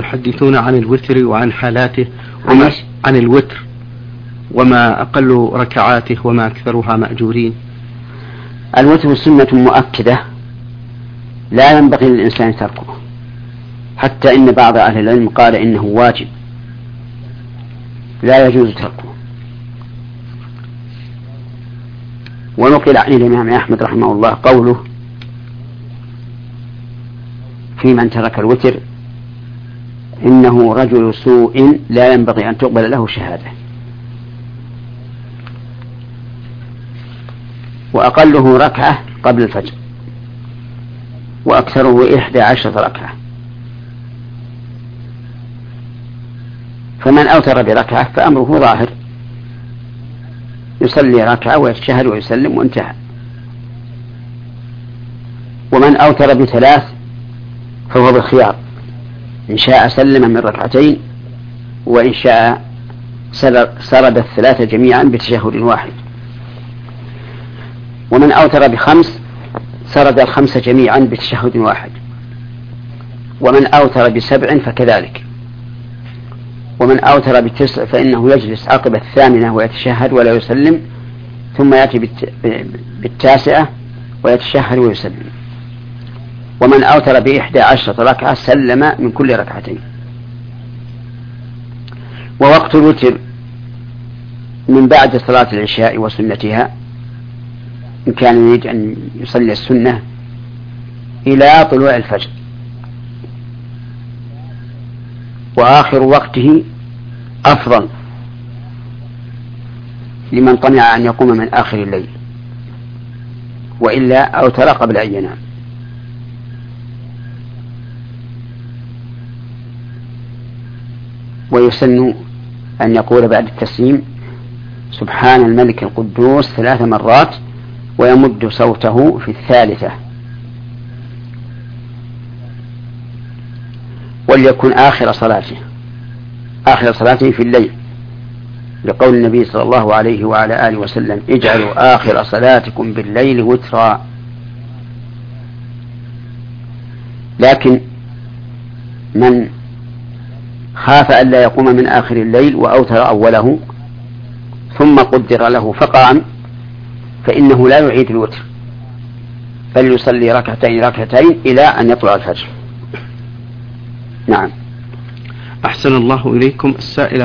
تحدثون عن الوتر وعن حالاته عن الوتر وما أقل ركعاته وما أكثرها مأجورين. الوتر سنة مؤكدة لا ينبغي للإنسان تركه، حتى إن بعض أهل العلم قال إنه واجب لا يجوز تركه. ونقل عن الإمام أحمد رحمه الله قوله في من ترك الوتر: إنه رجل سوء لا ينبغي أن تقبل له شهادة. وأقله ركعة قبل الفجر، وأكثره 11 ركعة. فمن أوتر بركعة فأمره ظاهر، يصلي ركعة ويتشهد ويسلم وانتهى. ومن أوتر ب3 فهو بالخيار، إن شاء سلم من ركعتين، وإن شاء سرد 3 جميعا بتشهد واحد. ومن أوتر ب5 سرد 5 جميعا بتشهد واحد. ومن أوتر ب7 فكذلك. ومن أوتر ب9 فإنه يجلس عقب 8 ويتشهد ولا يسلم، ثم يأتي ب9 ويتشهد ويسلم. ومن أوتر ب11 ركعة سلم من كل ركعتين. ووقت الوتر من بعد صلاة العشاء وسنتها، إن كان يريد أن يصلي السنة، إلى طلوع الفجر. وآخر وقته أفضل لمن طمع أن يقوم من آخر الليل، وإلا أوتر قبل أن ينام. ويسن أن يقول بعد التسليم: سبحان الملك القدوس 3 مرات، ويمد صوته في 3. وليكن آخر صلاته في الليل، لقول النبي صلى الله عليه وعلى آله وسلم: اجعلوا آخر صلاتكم بالليل وترا. لكن من خاف أن لا يقوم من آخر الليل وأوتر أوله ثم قدر له فقام، فإنه لا يعيد الوتر، بل يصلي ركعتين إلى أن يطلع الفجر. نعم. أحسن الله إليكم. السائلة